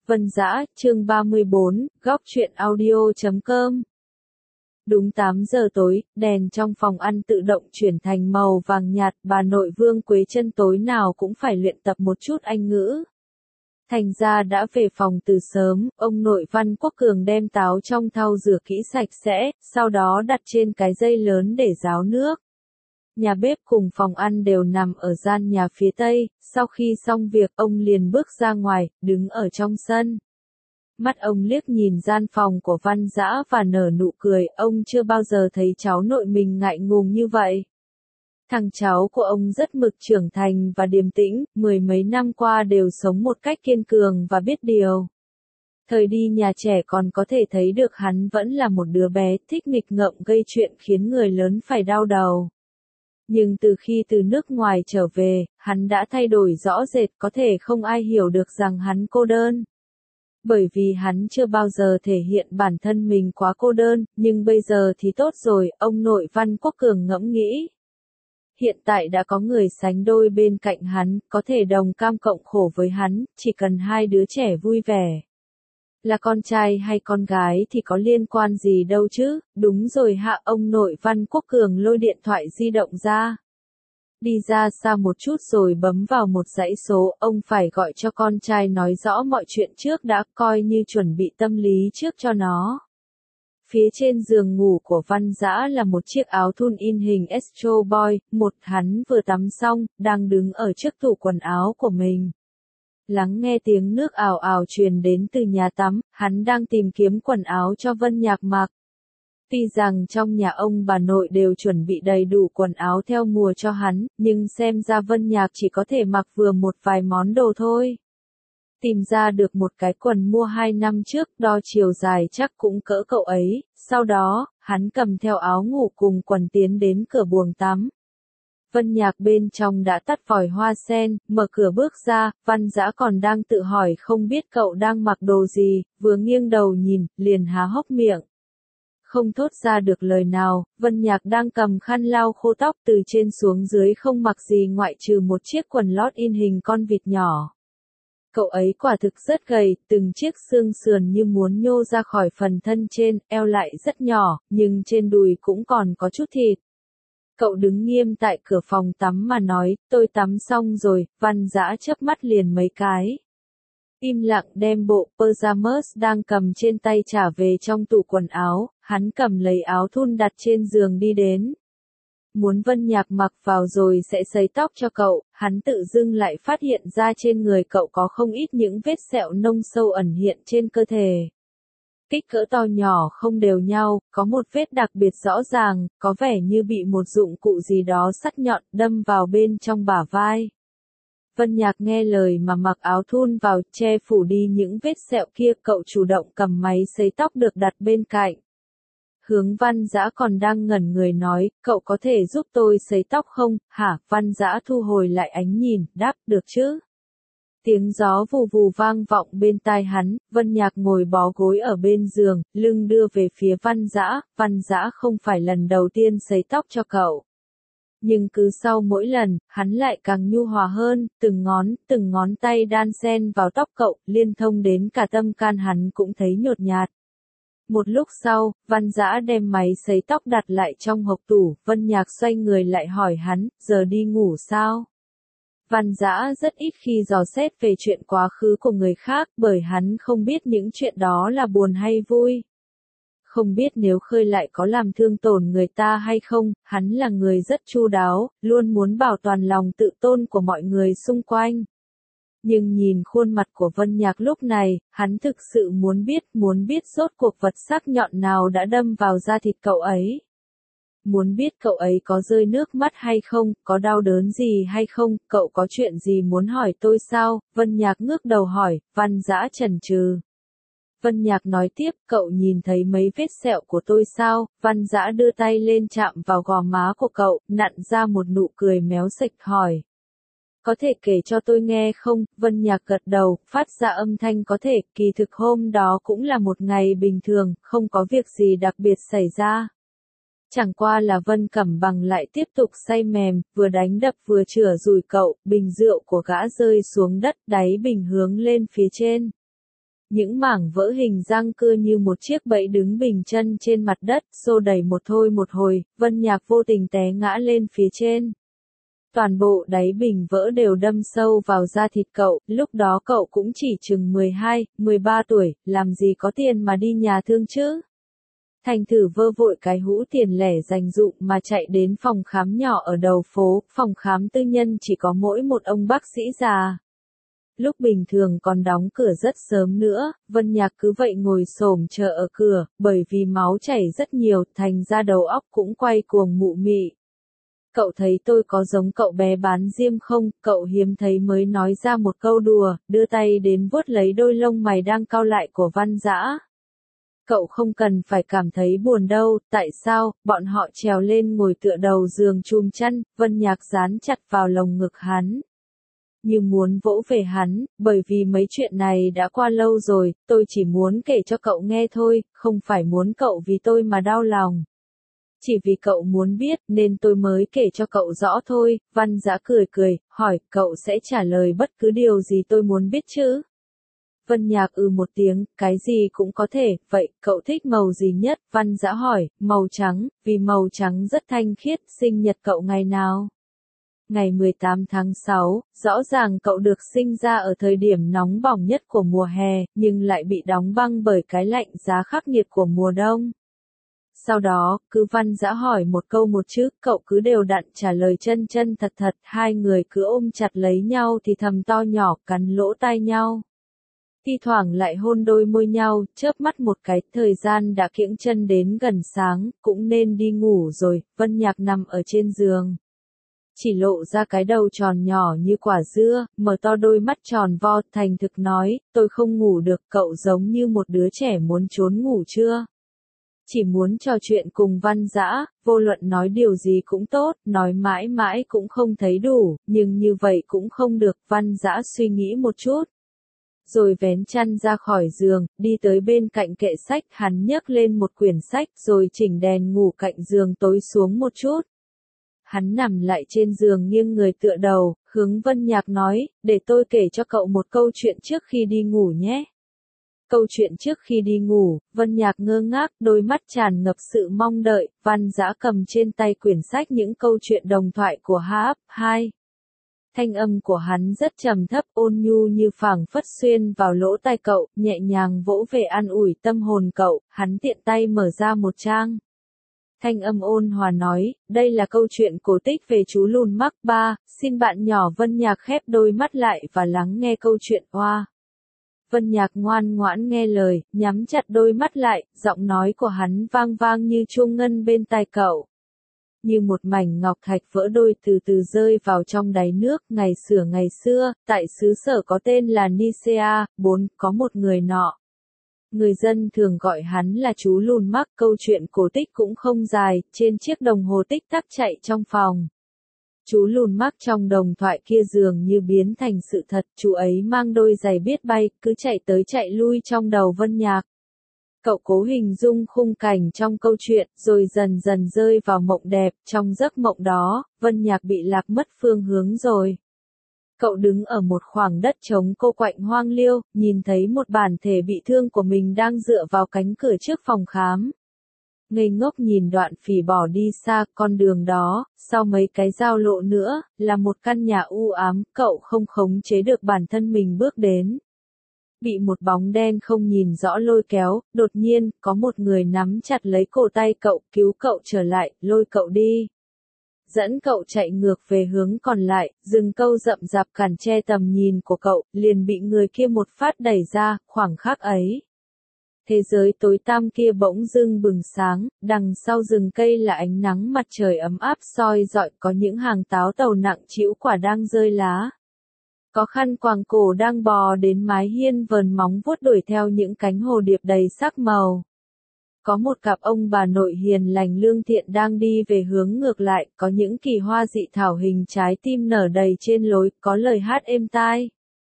Vân Dã, chương 34, góc truyện audio.com. Đúng 8 giờ tối, đèn trong phòng ăn tự động chuyển thành màu vàng nhạt, bà nội Vương Quế Chân tối nào cũng phải luyện tập một chút Anh ngữ. Thành ra đã về phòng từ sớm, ông nội Văn Quốc Cường đem táo trong thau rửa kỹ sạch sẽ, sau đó đặt trên cái dây lớn để ráo nước. Nhà bếp cùng phòng ăn đều nằm ở gian nhà phía tây, sau khi xong việc ông liền bước ra ngoài, đứng ở trong sân. Mắt ông liếc nhìn gian phòng của Văn Dã và nở nụ cười, ông chưa bao giờ thấy cháu nội mình ngại ngùng như vậy. Thằng cháu của ông rất mực trưởng thành và điềm tĩnh, mười mấy năm qua đều sống một cách kiên cường và biết điều. Thời đi nhà trẻ còn có thể thấy được hắn vẫn là một đứa bé thích nghịch ngợm gây chuyện khiến người lớn phải đau đầu. Nhưng từ khi từ nước ngoài trở về, hắn đã thay đổi rõ rệt, có thể không ai hiểu được rằng hắn cô đơn. Bởi vì hắn chưa bao giờ thể hiện bản thân mình quá cô đơn, nhưng bây giờ thì tốt rồi, ông nội Văn Quốc Cường ngẫm nghĩ. Hiện tại đã có người sánh đôi bên cạnh hắn, có thể đồng cam cộng khổ với hắn, chỉ cần hai đứa trẻ vui vẻ. Là con trai hay con gái thì có liên quan gì đâu chứ, đúng rồi hạ, ông nội Văn Quốc Cường lôi điện thoại di động ra. Đi ra xa một chút rồi bấm vào một dãy số, ông phải gọi cho con trai nói rõ mọi chuyện trước đã, coi như chuẩn bị tâm lý trước cho nó. Phía trên giường ngủ của Văn Dã là một chiếc áo thun in hình Astro Boy, hắn vừa tắm xong, đang đứng ở trước tủ quần áo của mình. Lắng nghe tiếng nước ào ào truyền đến từ nhà tắm, hắn đang tìm kiếm quần áo cho Vân Nhạc mặc. Tuy rằng trong nhà ông bà nội đều chuẩn bị đầy đủ quần áo theo mùa cho hắn, nhưng xem ra Vân Nhạc chỉ có thể mặc vừa một vài món đồ thôi. Tìm ra được một cái quần mua 2 năm trước, đo chiều dài chắc cũng cỡ cậu ấy, sau đó, hắn cầm theo áo ngủ cùng quần tiến đến cửa buồng tắm. Vân Nhạc bên trong đã tắt vòi hoa sen, mở cửa bước ra, Văn Dã còn đang tự hỏi không biết cậu đang mặc đồ gì, vừa nghiêng đầu nhìn, liền há hốc miệng. Không thốt ra được lời nào, Vân Nhạc đang cầm khăn lau khô tóc từ trên xuống dưới không mặc gì ngoại trừ một chiếc quần lót in hình con vịt nhỏ. Cậu ấy quả thực rất gầy, từng chiếc xương sườn như muốn nhô ra khỏi phần thân trên, eo lại rất nhỏ, nhưng trên đùi cũng còn có chút thịt. Cậu đứng nghiêm tại cửa phòng tắm mà nói, tôi tắm xong rồi, Văn Dã chớp mắt liền mấy cái. Im lặng đem bộ pyjamas đang cầm trên tay trả về trong tủ quần áo, hắn cầm lấy áo thun đặt trên giường đi đến. Muốn Vân Nhạc mặc vào rồi sẽ sấy tóc cho cậu, hắn tự dưng lại phát hiện ra trên người cậu có không ít những vết sẹo nông sâu ẩn hiện trên cơ thể. Kích cỡ to nhỏ không đều nhau, có một vết đặc biệt rõ ràng, có vẻ như bị một dụng cụ gì đó sắc nhọn đâm vào bên trong bả vai. Vân Nhạc nghe lời mà mặc áo thun vào, che phủ đi những vết sẹo kia, cậu chủ động cầm máy sấy tóc được đặt bên cạnh. Hướng Văn Dã còn đang ngẩn người nói, cậu có thể giúp tôi sấy tóc không, hả? Văn Dã thu hồi lại ánh nhìn, đáp, được chứ. Tiếng gió vù vù vang vọng bên tai hắn, Vân Nhạc ngồi bó gối ở bên giường, lưng đưa về phía Văn Dã không phải lần đầu tiên sấy tóc cho cậu. Nhưng cứ sau mỗi lần, hắn lại càng nhu hòa hơn, từng ngón tay đan xen vào tóc cậu, liên thông đến cả tâm can hắn cũng thấy nhột nhạt. Một lúc sau, Văn Dã đem máy sấy tóc đặt lại trong hộc tủ, Vân Nhạc xoay người lại hỏi hắn, giờ đi ngủ sao? Văn Dã rất ít khi dò xét về chuyện quá khứ của người khác, bởi hắn không biết những chuyện đó là buồn hay vui. Không biết nếu khơi lại có làm thương tổn người ta hay không, hắn là người rất chu đáo, luôn muốn bảo toàn lòng tự tôn của mọi người xung quanh. Nhưng nhìn khuôn mặt của Vân Nhạc lúc này, hắn thực sự muốn biết rốt cuộc vật sắc nhọn nào đã đâm vào da thịt cậu ấy. Muốn biết cậu ấy có rơi nước mắt hay không, có đau đớn gì hay không, cậu có chuyện gì muốn hỏi tôi sao? Vân Nhạc ngước đầu hỏi, Văn Dã chần chừ. Vân Nhạc nói tiếp, cậu nhìn thấy mấy vết sẹo của tôi sao? Văn Dã đưa tay lên chạm vào gò má của cậu, nặn ra một nụ cười méo sạch hỏi. Có thể kể cho tôi nghe không? Vân Nhạc gật đầu, phát ra âm thanh có thể, kỳ thực hôm đó cũng là một ngày bình thường, không có việc gì đặc biệt xảy ra. Chẳng qua là Vân Cẩm Bằng lại tiếp tục say mềm, vừa đánh đập vừa chửa rủi cậu, bình rượu của gã rơi xuống đất, đáy bình hướng lên phía trên. Những mảng vỡ hình răng cưa như một chiếc bẫy đứng bình chân trên mặt đất, xô đẩy một thôi một hồi, Vân Nhạc vô tình té ngã lên phía trên. Toàn bộ đáy bình vỡ đều đâm sâu vào da thịt cậu, lúc đó cậu cũng chỉ chừng 12, 13 tuổi, làm gì có tiền mà đi nhà thương chứ. Thành thử vơ vội cái hũ tiền lẻ dành dụm mà chạy đến phòng khám nhỏ ở đầu phố, phòng khám tư nhân chỉ có mỗi một ông bác sĩ già. Lúc bình thường còn đóng cửa rất sớm nữa, Vân Nhạc cứ vậy ngồi xổm chờ ở cửa, bởi vì máu chảy rất nhiều, thành ra đầu óc cũng quay cuồng mụ mị. Cậu thấy tôi có giống cậu bé bán diêm không? Cậu hiếm thấy mới nói ra một câu đùa, đưa tay đến vuốt lấy đôi lông mày đang cau lại của Văn Dã. Cậu không cần phải cảm thấy buồn đâu, tại sao? Bọn họ trèo lên ngồi tựa đầu giường chùm chăn, Vân Nhạc dán chặt vào lồng ngực hắn. Như muốn vỗ về hắn, bởi vì mấy chuyện này đã qua lâu rồi, tôi chỉ muốn kể cho cậu nghe thôi, không phải muốn cậu vì tôi mà đau lòng. Chỉ vì cậu muốn biết nên tôi mới kể cho cậu rõ thôi. Văn Dã cười cười, hỏi, cậu sẽ trả lời bất cứ điều gì tôi muốn biết chứ? Vân Nhạc một tiếng, cái gì cũng có thể, vậy cậu thích màu gì nhất? Văn Dã hỏi, màu trắng, vì màu trắng rất thanh khiết. Sinh nhật cậu ngày nào? Ngày 18 tháng 6, rõ ràng cậu được sinh ra ở thời điểm nóng bỏng nhất của mùa hè, nhưng lại bị đóng băng bởi cái lạnh giá khắc nghiệt của mùa đông. Sau đó, cứ Văn Dã hỏi một câu một chữ, cậu cứ đều đặn trả lời chân chân thật thật, hai người cứ ôm chặt lấy nhau thì thầm to nhỏ, cắn lỗ tai nhau. Thi thoảng lại hôn đôi môi nhau, chớp mắt một cái, thời gian đã kiễng chân đến gần sáng, cũng nên đi ngủ rồi. Vân Nhạc nằm ở trên giường. Chỉ lộ ra cái đầu tròn nhỏ như quả dưa, mở to đôi mắt tròn vo, thành thực nói, tôi không ngủ được, cậu giống như một đứa trẻ muốn trốn ngủ chưa? Chỉ muốn trò chuyện cùng Văn Dã, vô luận nói điều gì cũng tốt, nói mãi mãi cũng không thấy đủ, nhưng như vậy cũng không được. Văn Dã suy nghĩ một chút, rồi vén chăn ra khỏi giường, đi tới bên cạnh kệ sách, hắn nhấc lên một quyển sách, rồi chỉnh đèn ngủ cạnh giường tối xuống một chút. Hắn nằm lại trên giường nghiêng người tựa đầu, hướng Vân Nhạc nói, để tôi kể cho cậu một câu chuyện trước khi đi ngủ nhé. Câu chuyện trước khi đi ngủ, Vân Nhạc ngơ ngác, đôi mắt tràn ngập sự mong đợi. Văn Dã cầm trên tay quyển sách những câu chuyện đồng thoại của H.A. 2. Thanh âm của hắn rất trầm thấp, ôn nhu như phảng phất xuyên vào lỗ tai cậu, nhẹ nhàng vỗ về an ủi tâm hồn cậu. Hắn tiện tay mở ra một trang. Thanh âm ôn hòa nói, đây là câu chuyện cổ tích về chú lùn mắc 3, xin bạn nhỏ. Vân Nhạc khép đôi mắt lại và lắng nghe câu chuyện oa. Vân Nhạc ngoan ngoãn nghe lời, nhắm chặt đôi mắt lại, giọng nói của hắn vang vang như chuông ngân bên tai cậu. Như một mảnh ngọc thạch vỡ đôi từ từ rơi vào trong đáy nước. Ngày xưa, tại xứ sở có tên là Nicea, có một người nọ. Người dân thường gọi hắn là chú lùn mắc. Câu chuyện cổ tích cũng không dài, trên chiếc đồng hồ tích tắc chạy trong phòng. Chú lùn mắc trong đồng thoại kia dường như biến thành sự thật, chú ấy mang đôi giày biết bay, cứ chạy tới chạy lui trong đầu Vân Nhạc. Cậu cố hình dung khung cảnh trong câu chuyện, rồi dần dần rơi vào mộng đẹp. Trong giấc mộng đó, Vân Nhạc bị lạc mất phương hướng rồi. Cậu đứng ở một khoảng đất trống cô quạnh hoang liêu, nhìn thấy một bản thể bị thương của mình đang dựa vào cánh cửa trước phòng khám. Ngây ngốc nhìn đoạn phỉ bỏ đi xa, con đường đó, sau mấy cái giao lộ nữa, là một căn nhà u ám, cậu không khống chế được bản thân mình bước đến. Bị một bóng đen không nhìn rõ lôi kéo, đột nhiên, có một người nắm chặt lấy cổ tay cậu, cứu cậu trở lại, lôi cậu đi. Dẫn cậu chạy ngược về hướng còn lại, rừng câu rậm rạp cản che tầm nhìn của cậu, liền bị người kia một phát đẩy ra. Khoảng khắc ấy, thế giới tối tăm kia bỗng dưng bừng sáng, đằng sau rừng cây là ánh nắng mặt trời ấm áp soi rọi, có những hàng táo tàu nặng trĩu quả đang rơi lá. Có khăn quàng cổ đang bò đến mái hiên vờn móng vuốt đuổi theo những cánh hồ điệp đầy sắc màu. Có một cặp ông bà nội hiền lành lương thiện đang đi về hướng ngược lại, có những kỳ hoa dị thảo hình trái tim nở đầy trên lối, có lời hát êm tai.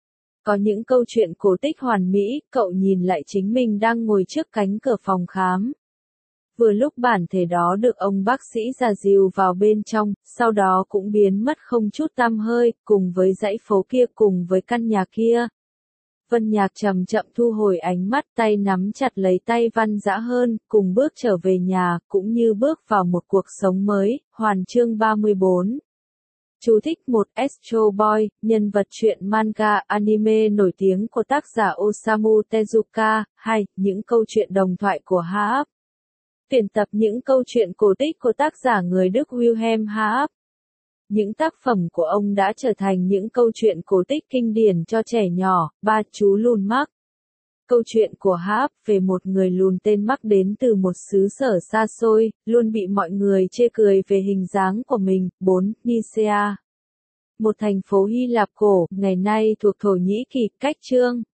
Có những câu chuyện cổ tích hoàn mỹ, cậu nhìn lại chính mình đang ngồi trước cánh cửa phòng khám. Vừa lúc bản thể đó được ông bác sĩ già dìu vào bên trong, sau đó cũng biến mất không chút tăm hơi, cùng với dãy phố kia cùng với căn nhà kia. Vân Nhạc chậm chậm thu hồi ánh mắt, tay nắm chặt lấy tay Văn Dã Hơn, cùng bước trở về nhà, cũng như bước vào một cuộc sống mới. Hoàn chương 34. Chú thích: một Astro Boy, nhân vật truyện manga anime nổi tiếng của tác giả Osamu Tezuka. 2. Những câu chuyện đồng thoại của Haap. Tuyển tập những câu chuyện cổ tích của tác giả người Đức Wilhelm Haap. Những tác phẩm của ông đã trở thành những câu chuyện cổ tích kinh điển cho trẻ nhỏ. Ba chú lùn Mark. Câu chuyện của Haap về một người lùn tên Mark đến từ một xứ sở xa xôi, luôn bị mọi người chê cười về hình dáng của mình. 4. Nicaea. Một thành phố Hy Lạp cổ, ngày nay thuộc Thổ Nhĩ Kỳ. Cách chương